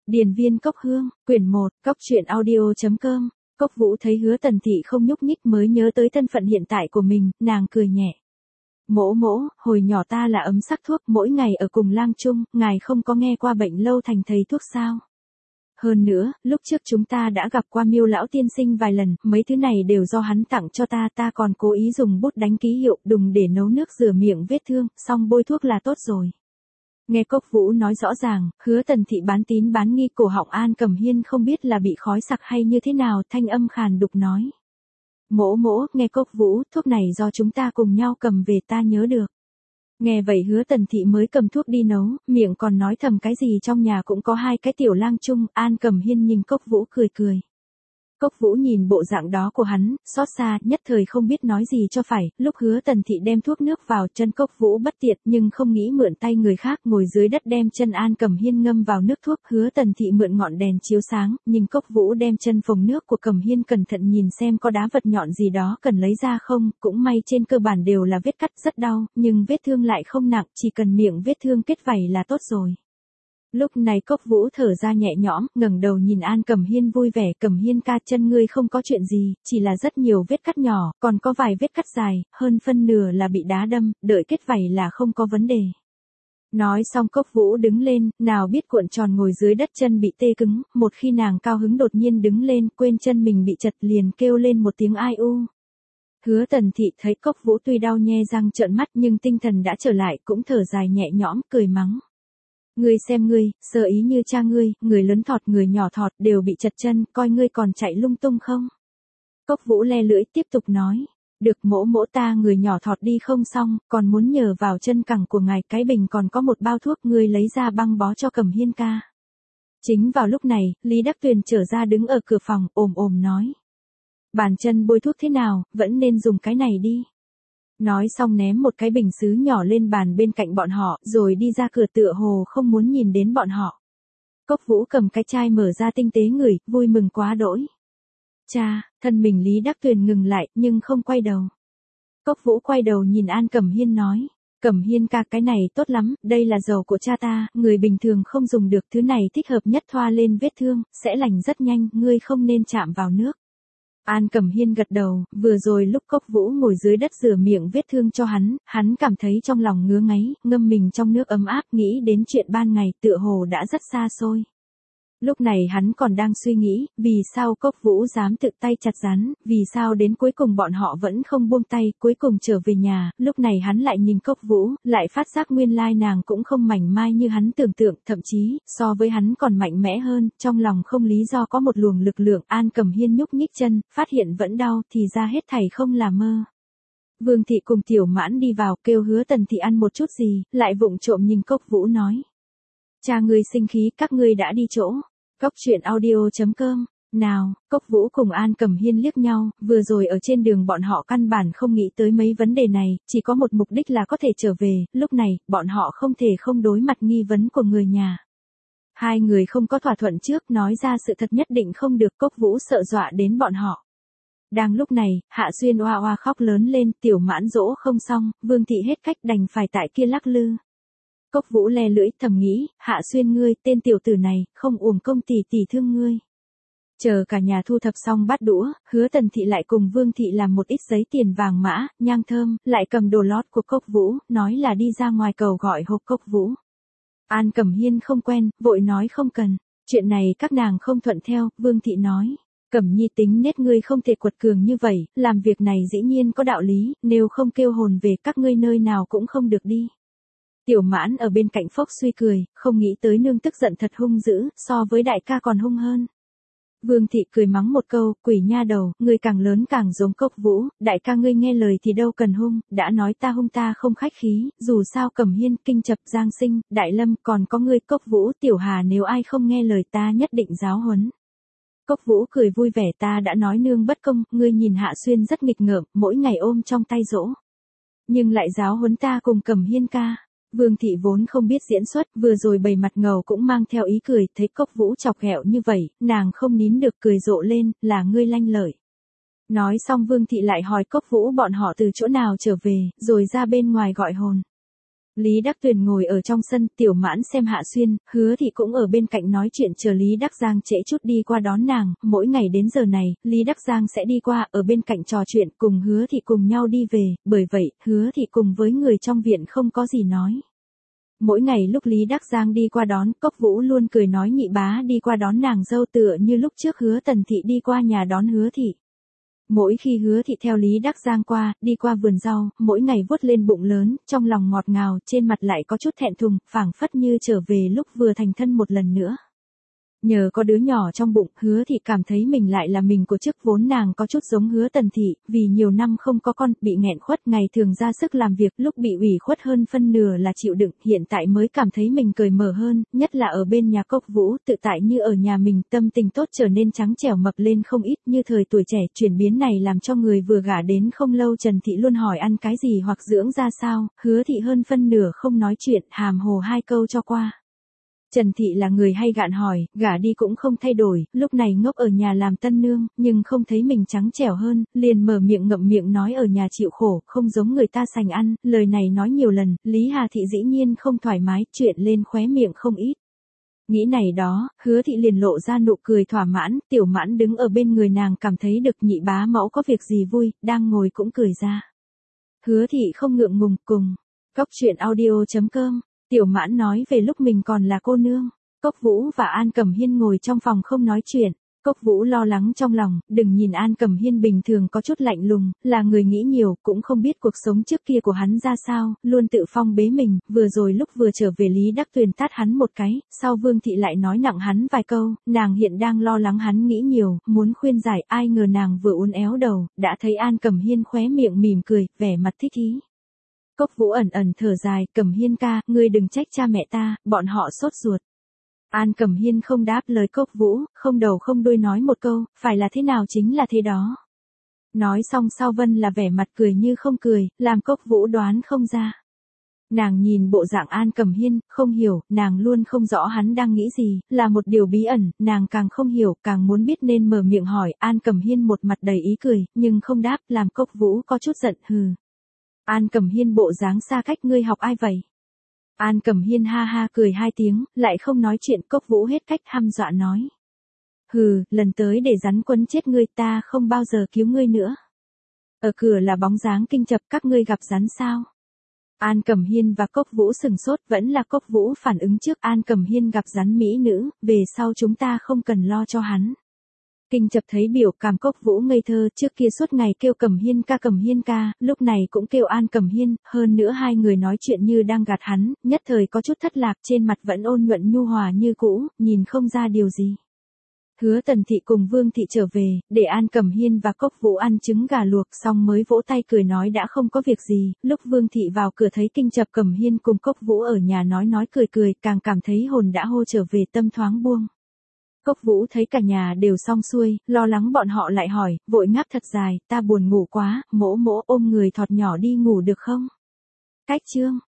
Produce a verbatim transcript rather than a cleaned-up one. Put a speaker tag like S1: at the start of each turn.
S1: Điền viên Cốc Hương, quyển một, cốc truyện audio.com. Cốc Vũ thấy Hứa Tần Thị không nhúc nhích mới nhớ tới thân phận hiện tại của mình, nàng cười nhẹ. Mỗ mỗ, hồi nhỏ ta là ấm sắc thuốc, mỗi ngày ở cùng lang chung, ngài không có nghe qua bệnh lâu thành thầy thuốc sao? Hơn nữa, lúc trước chúng ta đã gặp qua Miêu lão tiên sinh vài lần, mấy thứ này đều do hắn tặng cho ta, ta còn cố ý dùng bút đánh ký hiệu, đùng để nấu nước rửa miệng vết thương, xong bôi thuốc là tốt rồi. Nghe Cốc Vũ nói rõ ràng, Hứa Tần Thị bán tín bán nghi, cổ họng An Cẩm Hiên không biết là bị khói sặc hay như thế nào, thanh âm khàn đục nói. Mỗ mỗ, nghe Cốc Vũ, thuốc này do chúng ta cùng nhau cầm về, ta nhớ được. Nghe vậy Hứa Tần Thị mới cầm thuốc đi nấu, miệng còn nói thầm cái gì trong nhà cũng có hai cái tiểu lang chung. An Cẩm Hiên nhìn Cốc Vũ cười cười. Cốc Vũ nhìn bộ dạng đó của hắn, xót xa, nhất thời không biết nói gì cho phải. Lúc Hứa Tần Thị đem thuốc nước vào chân Cốc Vũ bất tiện, nhưng không nghĩ mượn tay người khác, ngồi dưới đất đem chân An Cẩm Hiên ngâm vào nước thuốc. Hứa Tần Thị mượn ngọn đèn chiếu sáng, nhìn Cốc Vũ đem chân phồng nước của Cẩm Hiên, cẩn thận nhìn xem có đá vật nhọn gì đó cần lấy ra không. Cũng may trên cơ bản đều là vết cắt, rất đau, nhưng vết thương lại không nặng, chỉ cần miệng vết thương kết vảy là tốt rồi. Lúc này Cốc Vũ thở ra nhẹ nhõm, ngẩng đầu nhìn An Cẩm Hiên vui vẻ. Cẩm Hiên ca, chân ngươi không có chuyện gì, chỉ là rất nhiều vết cắt nhỏ, còn có vài vết cắt dài, hơn phân nửa là bị đá đâm, đợi kết vảy là không có vấn đề. Nói xong Cốc Vũ đứng lên, nào biết cuộn tròn ngồi dưới đất chân bị tê cứng, một khi nàng cao hứng đột nhiên đứng lên, quên chân mình bị chật liền kêu lên một tiếng ai u. Hứa Tần Thị thấy Cốc Vũ tuy đau nhe răng trợn mắt nhưng tinh thần đã trở lại, cũng thở dài nhẹ nhõm, cười mắng. Ngươi xem ngươi, sơ ý như cha ngươi, người lớn thọt người nhỏ thọt đều bị chật chân, coi ngươi còn chạy lung tung không? Cốc Vũ le lưỡi tiếp tục nói, được mỗ mỗ ta người nhỏ thọt đi không xong, còn muốn nhờ vào chân cẳng của ngài, cái bình còn có một bao thuốc, ngươi lấy ra băng bó cho Cẩm Hiên ca. Chính vào lúc này, Lý Đắc Tuyền trở ra đứng ở cửa phòng, ồm ồm nói. Bàn chân bôi thuốc thế nào, vẫn nên dùng cái này đi. Nói xong ném một cái bình sứ nhỏ lên bàn bên cạnh bọn họ, rồi đi ra cửa tựa hồ không muốn nhìn đến bọn họ. Cốc Vũ cầm cái chai mở ra tinh tế ngửi, vui mừng quá đỗi. Cha, thân mình Lý Đắc Tuyền ngừng lại, nhưng không quay đầu. Cốc Vũ quay đầu nhìn An Cẩm Hiên nói, Cẩm Hiên ca, cái này tốt lắm, đây là dầu của cha ta, người bình thường không dùng được, thứ này thích hợp nhất thoa lên vết thương, sẽ lành rất nhanh, ngươi không nên chạm vào nước. An Cẩm Hiên gật đầu, vừa rồi lúc Cốc Vũ ngồi dưới đất rửa miệng vết thương cho hắn, hắn cảm thấy trong lòng ngứa ngáy, ngâm mình trong nước ấm áp, nghĩ đến chuyện ban ngày, tựa hồ đã rất xa xôi. Lúc này hắn còn đang suy nghĩ, vì sao Cốc Vũ dám tự tay chặt rắn, vì sao đến cuối cùng bọn họ vẫn không buông tay, cuối cùng trở về nhà, lúc này hắn lại nhìn Cốc Vũ, lại phát giác nguyên lai nàng cũng không mảnh mai như hắn tưởng tượng, thậm chí, so với hắn còn mạnh mẽ hơn, trong lòng không lý do có một luồng lực lượng. An Cẩm Hiên nhúc nhích chân, phát hiện vẫn đau, thì ra hết thảy không là mơ. Vương Thị cùng Tiểu Mãn đi vào, kêu Hứa Tần Thị ăn một chút gì, lại vụng trộm nhìn Cốc Vũ nói. Cha ngươi sinh khí, các ngươi đã đi chỗ. Cốc truyện audio.com. Nào, Cốc Vũ cùng An Cẩm Hiên liếc nhau, vừa rồi ở trên đường bọn họ căn bản không nghĩ tới mấy vấn đề này, chỉ có một mục đích là có thể trở về, lúc này, bọn họ không thể không đối mặt nghi vấn của người nhà. Hai người không có thỏa thuận trước, nói ra sự thật nhất định không được, Cốc Vũ sợ dọa đến bọn họ. Đang lúc này, Hạ Xuyên oa oa khóc lớn lên, Tiểu Mãn dỗ không xong, Vương Thị hết cách đành phải tại kia lắc lư. Cốc Vũ le lưỡi thầm nghĩ, Hạ Xuyên ngươi, tên tiểu tử này, không uổng công tỷ tỷ thương ngươi. Chờ cả nhà thu thập xong bát đũa, Hứa Tần Thị lại cùng Vương Thị làm một ít giấy tiền vàng mã, nhang thơm, lại cầm đồ lót của Cốc Vũ, nói là đi ra ngoài cầu gọi hộp Cốc Vũ. An Cẩm Hiên không quen, vội nói không cần, chuyện này các nàng không thuận theo. Vương Thị nói, Cẩm Nhi tính nết ngươi không thể quật cường như vậy, làm việc này dĩ nhiên có đạo lý, nếu không kêu hồn về các ngươi nơi nào cũng không được đi. Tiểu Mãn ở bên cạnh phốc suy cười, không nghĩ tới nương tức giận thật hung dữ, so với đại ca còn hung hơn. Vương Thị cười mắng một câu, quỷ nha đầu, ngươi càng lớn càng giống Cốc Vũ, đại ca ngươi nghe lời thì đâu cần hung, đã nói ta hung ta không khách khí, dù sao Cẩm Hiên, Kinh Chập, Giang Sinh, Đại Lâm, còn có ngươi Cốc Vũ, Tiểu Hà, nếu ai không nghe lời ta nhất định giáo huấn. Cốc Vũ cười vui vẻ, ta đã nói nương bất công, ngươi nhìn Hạ Xuyên rất nghịch ngợm, mỗi ngày ôm trong tay dỗ. Nhưng lại giáo huấn ta cùng Cẩm Hiên ca. Vương Thị vốn không biết diễn xuất, vừa rồi bày mặt ngầu cũng mang theo ý cười, thấy Cốc Vũ chọc ghẹo như vậy, nàng không nín được cười rộ lên, là ngươi lanh lợi. Nói xong Vương Thị lại hỏi Cốc Vũ bọn họ từ chỗ nào trở về, rồi ra bên ngoài gọi hồn. Lý Đắc Tuyền ngồi ở trong sân, Tiểu Mãn xem Hạ Xuyên, Hứa Thị cũng ở bên cạnh nói chuyện chờ Lý Đắc Giang trễ chút đi qua đón nàng, mỗi ngày đến giờ này, Lý Đắc Giang sẽ đi qua, ở bên cạnh trò chuyện cùng Hứa Thị cùng nhau đi về, bởi vậy, Hứa Thị cùng với người trong viện không có gì nói. Mỗi ngày lúc Lý Đắc Giang đi qua đón, Cốc Vũ luôn cười nói nhị bá đi qua đón nàng dâu tựa như lúc trước Hứa Tần Thị đi qua nhà đón Hứa Thị. Mỗi khi Hứa Thị theo Lý Đắc Giang qua, đi qua vườn rau, mỗi ngày vuốt lên bụng lớn, trong lòng ngọt ngào, trên mặt lại có chút thẹn thùng, phảng phất như trở về lúc vừa thành thân một lần nữa. Nhờ có đứa nhỏ trong bụng, Hứa Thị cảm thấy mình lại là mình của trước, vốn nàng có chút giống Hứa Tần Thị, vì nhiều năm không có con, bị nghẹn khuất, ngày thường ra sức làm việc, lúc bị ủy khuất hơn phân nửa là chịu đựng, hiện tại mới cảm thấy mình cởi mở hơn, nhất là ở bên nhà Cốc Vũ, tự tại như ở nhà mình, tâm tình tốt trở nên trắng trẻo mập lên không ít, như thời tuổi trẻ, chuyển biến này làm cho người vừa gả đến không lâu Trần Thị luôn hỏi ăn cái gì hoặc dưỡng ra sao, Hứa Thị hơn phân nửa không nói chuyện, hàm hồ hai câu cho qua. Trần Thị là người hay gạn hỏi, gả đi cũng không thay đổi, lúc này ngốc ở nhà làm tân nương, nhưng không thấy mình trắng trẻo hơn, liền mở miệng ngậm miệng nói ở nhà chịu khổ, không giống người ta sành ăn, lời này nói nhiều lần, Lý Hà Thị dĩ nhiên không thoải mái, chuyện lên khóe miệng không ít. Nghĩ này đó, Hứa Thị liền lộ ra nụ cười thỏa mãn, Tiểu Mãn đứng ở bên người nàng cảm thấy được nhị bá mẫu có việc gì vui, đang ngồi cũng cười ra. Hứa Thị không ngượng ngùng cùng. Cốc truyện audio chấm com Tiểu Mãn nói về lúc mình còn là cô nương. Cốc Vũ và An Cẩm Hiên ngồi trong phòng không nói chuyện. Cốc Vũ lo lắng trong lòng, đừng nhìn An Cẩm Hiên bình thường có chút lạnh lùng, là người nghĩ nhiều, cũng không biết cuộc sống trước kia của hắn ra sao, luôn tự phong bế mình, vừa rồi lúc vừa trở về Lý Đắc Tuyền tát hắn một cái, sau Vương Thị lại nói nặng hắn vài câu, nàng hiện đang lo lắng hắn nghĩ nhiều, muốn khuyên giải, ai ngờ nàng vừa uốn éo đầu, đã thấy An Cẩm Hiên khóe miệng mỉm cười, vẻ mặt thích ý. Cốc Vũ ẩn ẩn thở dài, Cẩm Hiên ca, ngươi đừng trách cha mẹ ta, bọn họ sốt ruột. An Cẩm Hiên không đáp lời Cốc Vũ, không đầu không đuôi nói một câu, phải là thế nào chính là thế đó. Nói xong Sao Vân là vẻ mặt cười như không cười, làm Cốc Vũ đoán không ra. Nàng nhìn bộ dạng An Cẩm Hiên, không hiểu, nàng luôn không rõ hắn đang nghĩ gì, là một điều bí ẩn, nàng càng không hiểu, càng muốn biết nên mở miệng hỏi, An Cẩm Hiên một mặt đầy ý cười, nhưng không đáp, làm Cốc Vũ có chút giận, hừ. An Cẩm Hiên bộ dáng xa cách, ngươi học ai vậy? An Cẩm Hiên ha ha cười hai tiếng, lại không nói chuyện, Cốc Vũ hết cách hăm dọa nói. Hừ, lần tới để rắn quấn chết ngươi, ta không bao giờ cứu ngươi nữa. Ở cửa là bóng dáng Kinh Chập, các ngươi gặp rắn sao? An Cẩm Hiên và Cốc Vũ sừng sốt, vẫn là Cốc Vũ phản ứng trước, An Cẩm Hiên gặp rắn mỹ nữ, về sau chúng ta không cần lo cho hắn. Kinh Chập thấy biểu cảm Cốc Vũ ngây thơ, trước kia suốt ngày kêu Cẩm Hiên ca Cẩm Hiên ca, lúc này cũng kêu An Cẩm Hiên, hơn nữa hai người nói chuyện như đang gạt hắn, nhất thời có chút thất lạc, trên mặt vẫn ôn nhuận nhu hòa như cũ, nhìn không ra điều gì. Hứa Tần Thị cùng Vương Thị trở về, để An Cẩm Hiên và Cốc Vũ ăn trứng gà luộc xong mới vỗ tay cười nói đã không có việc gì, lúc Vương Thị vào cửa thấy Kinh Chập Cẩm Hiên cùng Cốc Vũ ở nhà nói nói cười cười, càng cảm thấy hồn đã hô trở về, tâm thoáng buông. Cốc Vũ thấy cả nhà đều xong xuôi, lo lắng bọn họ lại hỏi, vội ngáp thật dài, ta buồn ngủ quá, mỗ mỗ ôm người thọt nhỏ đi ngủ được không? Cách chương